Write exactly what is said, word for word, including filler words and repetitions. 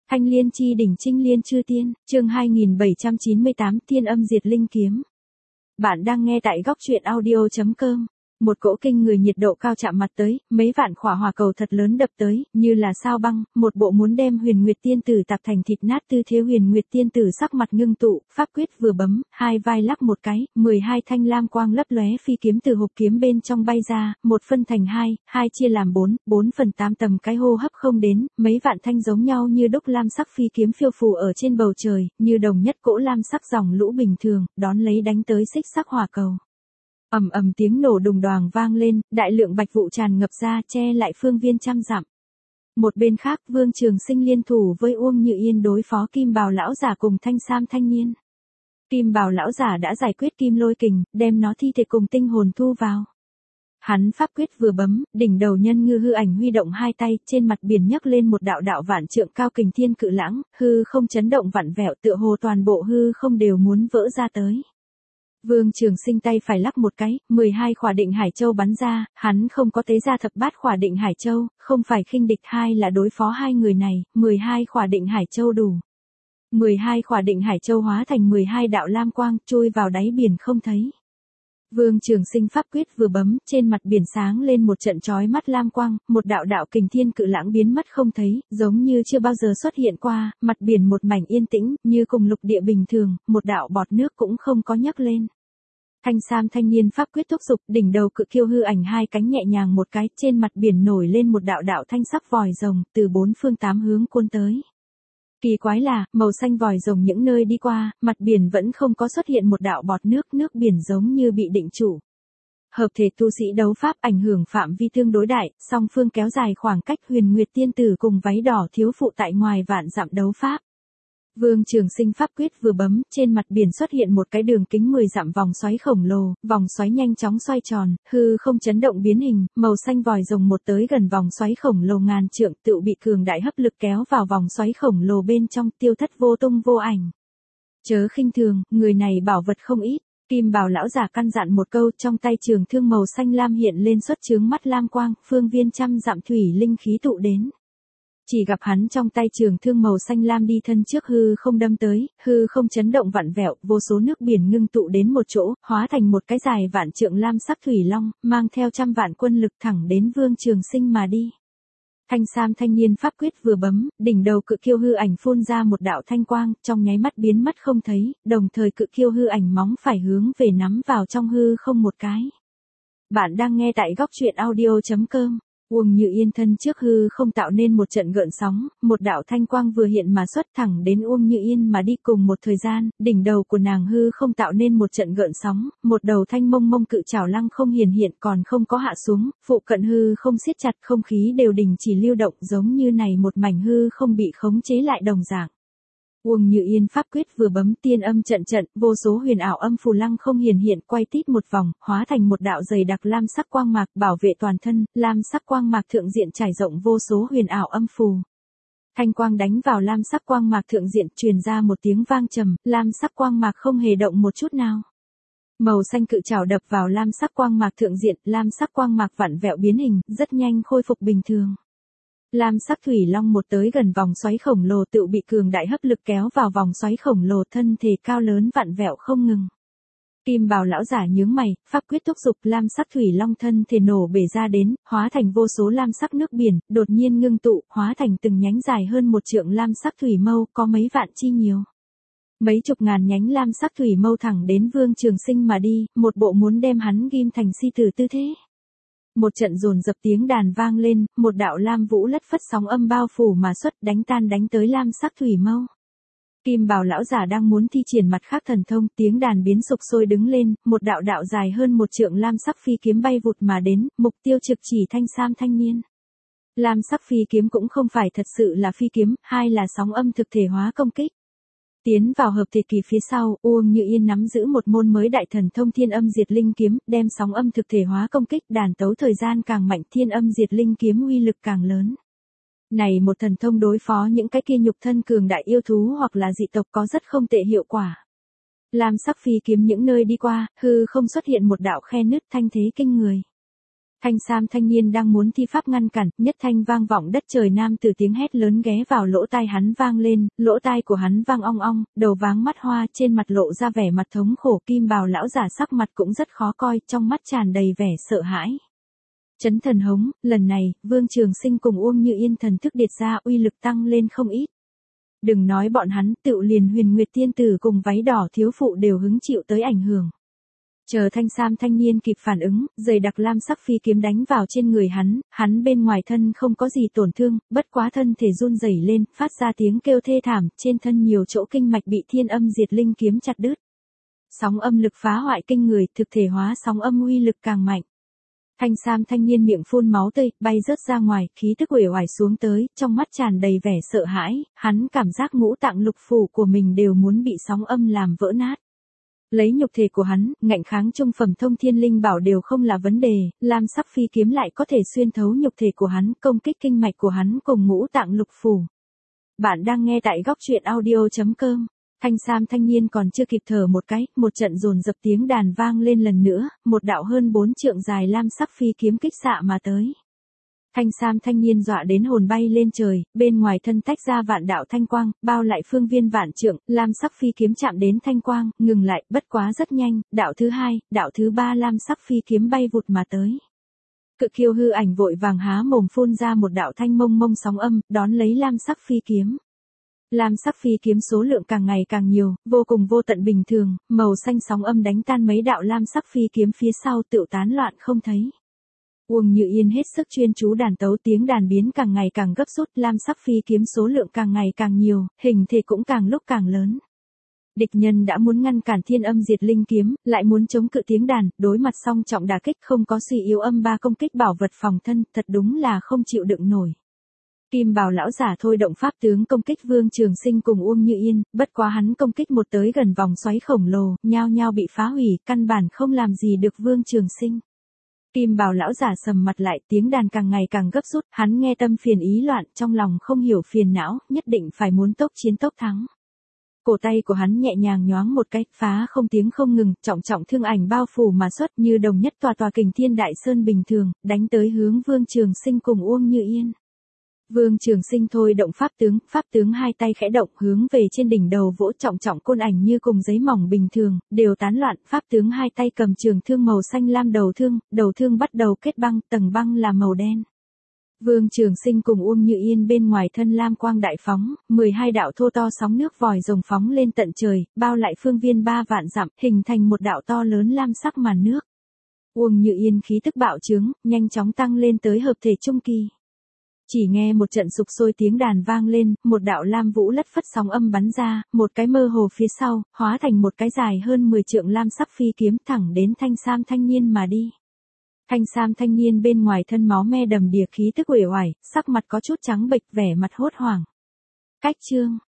Thanh Liên chi đỉnh Trinh Liên chư tiên, chương hai nghìn bảy trăm chín mươi tám Thiên Âm Diệt Linh Kiếm. Bạn đang nghe tại góc truyện audio chấm com. Một cỗ kinh người nhiệt độ cao chạm mặt tới, mấy vạn khỏa hỏa cầu thật lớn đập tới, như là sao băng, một bộ muốn đem Huyền Nguyệt Tiên Tử tạp thành thịt nát tư thế. Huyền Nguyệt Tiên Tử sắc mặt ngưng tụ, pháp quyết vừa bấm, hai vai lắc một cái, mười hai thanh lam quang lấp lóe phi kiếm từ hộp kiếm bên trong bay ra, một phân thành hai, hai chia làm bốn, bốn phần tám tầm cái hô hấp không đến, mấy vạn thanh giống nhau như đúc lam sắc phi kiếm phiêu phù ở trên bầu trời, như đồng nhất cỗ lam sắc dòng lũ bình thường, đón lấy đánh tới xích sắc hỏa cầu. Ầm ầm tiếng nổ đùng đoàng vang lên, đại lượng bạch vụ tràn ngập ra che lại phương viên trăm dặm. Một bên khác, Vương Trường Sinh liên thủ với Uông Như Yên đối phó Kim Bào lão giả cùng Thanh Sam thanh niên. Kim Bào lão giả đã giải quyết Kim Lôi Kình, đem nó thi thể cùng tinh hồn thu vào. Hắn pháp quyết vừa bấm, đỉnh đầu nhân ngư hư ảnh huy động hai tay, trên mặt biển nhấc lên một đạo đạo vạn trượng cao kình thiên cự lãng, hư không chấn động vặn vẹo, tựa hồ toàn bộ hư không đều muốn vỡ ra tới. Vương Trường Sinh tay phải lắc một cái, mười hai khỏa định hải châu bắn ra, hắn không có tế ra thập bát khỏa định hải châu, không phải khinh địch, hai là đối phó hai người này, mười hai khỏa định hải châu đủ. mười hai khỏa định hải châu hóa thành mười hai đạo lam quang, chui vào đáy biển không thấy. Vương Trường Sinh pháp quyết vừa bấm, trên mặt biển sáng lên một trận chói mắt lam quang, một đạo đạo kình thiên cự lãng biến mất không thấy, giống như chưa bao giờ xuất hiện qua, mặt biển một mảnh yên tĩnh, như cùng lục địa bình thường, một đạo bọt nước cũng không có nhấc lên. Thanh Sam thanh niên pháp quyết thúc dục, đỉnh đầu cự kiêu hư ảnh hai cánh nhẹ nhàng một cái, trên mặt biển nổi lên một đạo đạo thanh sắc vòi rồng, từ bốn phương tám hướng cuốn tới. Kỳ quái là, màu xanh vòi rồng những nơi đi qua, mặt biển vẫn không có xuất hiện một đạo bọt nước, nước biển giống như bị định trụ. Hợp thể tu sĩ đấu pháp ảnh hưởng phạm vi tương đối đại, song phương kéo dài khoảng cách. Huyền Nguyệt Tiên Tử cùng váy đỏ thiếu phụ tại ngoài vạn dặm đấu pháp. Vương Trường Sinh pháp quyết vừa bấm, trên mặt biển xuất hiện một cái đường kính mười dặm vòng xoáy khổng lồ, vòng xoáy nhanh chóng xoay tròn, hư không chấn động biến hình, màu xanh vòi rồng một tới gần vòng xoáy khổng lồ ngàn trượng, tự bị cường đại hấp lực kéo vào vòng xoáy khổng lồ bên trong, tiêu thất vô tung vô ảnh. Chớ khinh thường, người này bảo vật không ít. Kim Bào lão giả căn dặn một câu, trong tay trường thương màu xanh lam hiện lên xuất chướng mắt lam quang, phương viên trăm dặm thủy linh khí tụ đến. Chỉ gặp hắn trong tay trường thương màu xanh lam đi thân trước hư không đâm tới, hư không chấn động vặn vẹo, vô số nước biển ngưng tụ đến một chỗ, hóa thành một cái dài vạn trượng lam sắc thủy long, mang theo trăm vạn quân lực thẳng đến Vương Trường Sinh mà đi. Thanh Sam thanh niên pháp quyết vừa bấm, đỉnh đầu cự kiêu hư ảnh phun ra một đạo thanh quang, trong nháy mắt biến mất không thấy, đồng thời cự kiêu hư ảnh móng phải hướng về nắm vào trong hư không một cái. Bạn đang nghe tại góc truyện audio chấm com. Uông Như Yên thân trước hư không tạo nên một trận gợn sóng, một đạo thanh quang vừa hiện mà xuất thẳng đến Uông Như Yên mà đi. Cùng một thời gian, đỉnh đầu của nàng hư không tạo nên một trận gợn sóng, một đầu thanh mông mông cự trảo lăng không hiển hiện còn không có hạ xuống, phụ cận hư không siết chặt, không khí đều đình chỉ lưu động, giống như này một mảnh hư không bị khống chế lại đồng dạng. Uông Như Yên pháp quyết vừa bấm, tiên âm trận trận, vô số huyền ảo âm phù lăng không hiển hiện, quay tít một vòng, hóa thành một đạo dày đặc lam sắc quang mạc bảo vệ toàn thân, lam sắc quang mạc thượng diện trải rộng vô số huyền ảo âm phù. Thanh quang đánh vào lam sắc quang mạc thượng diện, truyền ra một tiếng vang trầm, lam sắc quang mạc không hề động một chút nào. Màu xanh cự trảo đập vào lam sắc quang mạc thượng diện, lam sắc quang mạc vặn vẹo biến hình, rất nhanh khôi phục bình thường. Lam sắc thủy long một tới gần vòng xoáy khổng lồ, tự bị cường đại hấp lực kéo vào vòng xoáy khổng lồ, thân thể cao lớn vặn vẹo không ngừng. Kim Bào lão giả nhướng mày, pháp quyết thúc dục, lam sắc thủy long thân thể nổ bể ra đến, hóa thành vô số lam sắc nước biển, đột nhiên ngưng tụ, hóa thành từng nhánh dài hơn một trượng lam sắc thủy mâu, có mấy vạn chi nhiều. Mấy chục ngàn nhánh lam sắc thủy mâu thẳng đến Vương Trường Sinh mà đi, một bộ muốn đem hắn ghim thành si tử tư thế. Một trận dồn dập tiếng đàn vang lên, một đạo lam vũ lất phất sóng âm bao phủ mà xuất, đánh tan đánh tới lam sắc thủy mâu. Kim Bào lão giả đang muốn thi triển mặt khác thần thông, tiếng đàn biến sục sôi đứng lên, một đạo đạo dài hơn một trượng lam sắc phi kiếm bay vụt mà đến, mục tiêu trực chỉ Thanh Sam thanh niên. Lam sắc phi kiếm cũng không phải thật sự là phi kiếm, hai là sóng âm thực thể hóa công kích. Tiến vào hợp thể kỳ phía sau, Uông Như Yên nắm giữ một môn mới đại thần thông Thiên Âm Diệt Linh Kiếm, đem sóng âm thực thể hóa công kích, đàn tấu thời gian càng mạnh, Thiên Âm Diệt Linh Kiếm uy lực càng lớn. Này một thần thông đối phó những cái kia nhục thân cường đại yêu thú hoặc là dị tộc có rất không tệ hiệu quả. Lam sắc phi kiếm những nơi đi qua, hư không xuất hiện một đạo khe nứt thanh thế kinh người. Thanh sam thanh niên đang muốn thi pháp ngăn cản, nhất thanh vang vọng đất trời nam từ tiếng hét lớn ghé vào lỗ tai hắn vang lên, lỗ tai của hắn vang ong ong, đầu váng mắt hoa, trên mặt lộ ra vẻ mặt thống khổ, kim bào lão giả sắc mặt cũng rất khó coi, trong mắt tràn đầy vẻ sợ hãi. Chấn thần hống, lần này, Vương Trường Sinh cùng Uông Như Yên thần thức điệt ra uy lực tăng lên không ít. Đừng nói bọn hắn, tựu liền Huyền Nguyệt tiên tử cùng váy đỏ thiếu phụ đều hứng chịu tới ảnh hưởng. Chờ thanh sam thanh niên kịp phản ứng, dày đặc lam sắc phi kiếm đánh vào trên người hắn, hắn bên ngoài thân không có gì tổn thương, bất quá thân thể run rẩy lên, phát ra tiếng kêu thê thảm, trên thân nhiều chỗ kinh mạch bị thiên âm diệt linh kiếm chặt đứt. Sóng âm lực phá hoại kinh người, thực thể hóa sóng âm uy lực càng mạnh. Thanh sam thanh niên miệng phun máu tươi, bay rớt ra ngoài, khí tức uể oải xuống tới, trong mắt tràn đầy vẻ sợ hãi, hắn cảm giác ngũ tạng lục phủ của mình đều muốn bị sóng âm làm vỡ nát. Lấy nhục thể của hắn, ngạnh kháng trung phẩm thông thiên linh bảo đều không là vấn đề, lam sắc phi kiếm lại có thể xuyên thấu nhục thể của hắn, công kích kinh mạch của hắn cùng ngũ tạng lục phủ. Bạn đang nghe tại góc truyện audio chấm com. Thanh sam thanh niên còn chưa kịp thở một cái, một trận dồn dập tiếng đàn vang lên lần nữa, một đạo hơn bốn trượng dài lam sắc phi kiếm kích xạ mà tới. Thanh sam thanh niên dọa đến hồn bay lên trời, bên ngoài thân tách ra vạn đạo thanh quang, bao lại phương viên vạn trượng, lam sắc phi kiếm chạm đến thanh quang, ngừng lại, bất quá rất nhanh, đạo thứ hai, đạo thứ ba lam sắc phi kiếm bay vụt mà tới. Cự kiêu hư ảnh vội vàng há mồm phun ra một đạo thanh mông mông sóng âm, đón lấy lam sắc phi kiếm. Lam sắc phi kiếm số lượng càng ngày càng nhiều, vô cùng vô tận bình thường, màu xanh sóng âm đánh tan mấy đạo lam sắc phi kiếm phía sau tựu tán loạn không thấy. Uông Như Yên hết sức chuyên chú đàn tấu, tiếng đàn biến càng ngày càng gấp rút, lam sắc phi kiếm số lượng càng ngày càng nhiều, hình thể cũng càng lúc càng lớn. Địch nhân đã muốn ngăn cản thiên âm diệt linh kiếm, lại muốn chống cự tiếng đàn, đối mặt song trọng đả kích không có suy yếu âm ba công kích bảo vật phòng thân, thật đúng là không chịu đựng nổi. Kim bào lão giả thôi động pháp tướng công kích Vương Trường Sinh cùng Uông Như Yên, bất quá hắn công kích một tới gần vòng xoáy khổng lồ, nhao nhao bị phá hủy, căn bản không làm gì được Vương Trường Sinh. Kim bào lão giả sầm mặt lại, tiếng đàn càng ngày càng gấp rút, hắn nghe tâm phiền ý loạn, trong lòng không hiểu phiền não, nhất định phải muốn tốc chiến tốc thắng. Cổ tay của hắn nhẹ nhàng nhoáng một cái, phá không tiếng không ngừng, trọng trọng thương ảnh bao phủ mà xuất như đồng nhất tòa tòa kình thiên đại sơn bình thường, đánh tới hướng Vương Trường Sinh cùng Uông Như Yên. Vương Trường Sinh thôi động pháp tướng, pháp tướng hai tay khẽ động hướng về trên đỉnh đầu vỗ, trọng trọng côn ảnh như cùng giấy mỏng bình thường, đều tán loạn, pháp tướng hai tay cầm trường thương màu xanh lam đầu thương, đầu thương bắt đầu kết băng, tầng băng là màu đen. Vương Trường Sinh cùng Uông Như Yên bên ngoài thân lam quang đại phóng, mười hai đạo thô to sóng nước vòi rồng phóng lên tận trời, bao lại phương viên ba vạn dặm, hình thành một đạo to lớn lam sắc màn nước. Uông Như Yên khí tức bạo trướng, nhanh chóng tăng lên tới hợp thể trung kỳ. Chỉ nghe một trận sục sôi tiếng đàn vang lên, một đạo lam vũ lất phất sóng âm bắn ra, một cái mơ hồ phía sau, hóa thành một cái dài hơn mười trượng lam sắc phi kiếm thẳng đến thanh sam thanh niên mà đi. Thanh sam thanh niên bên ngoài thân máu me đầm đìa, khí tức uể oải, sắc mặt có chút trắng bệch, vẻ mặt hốt hoảng. Cách chương,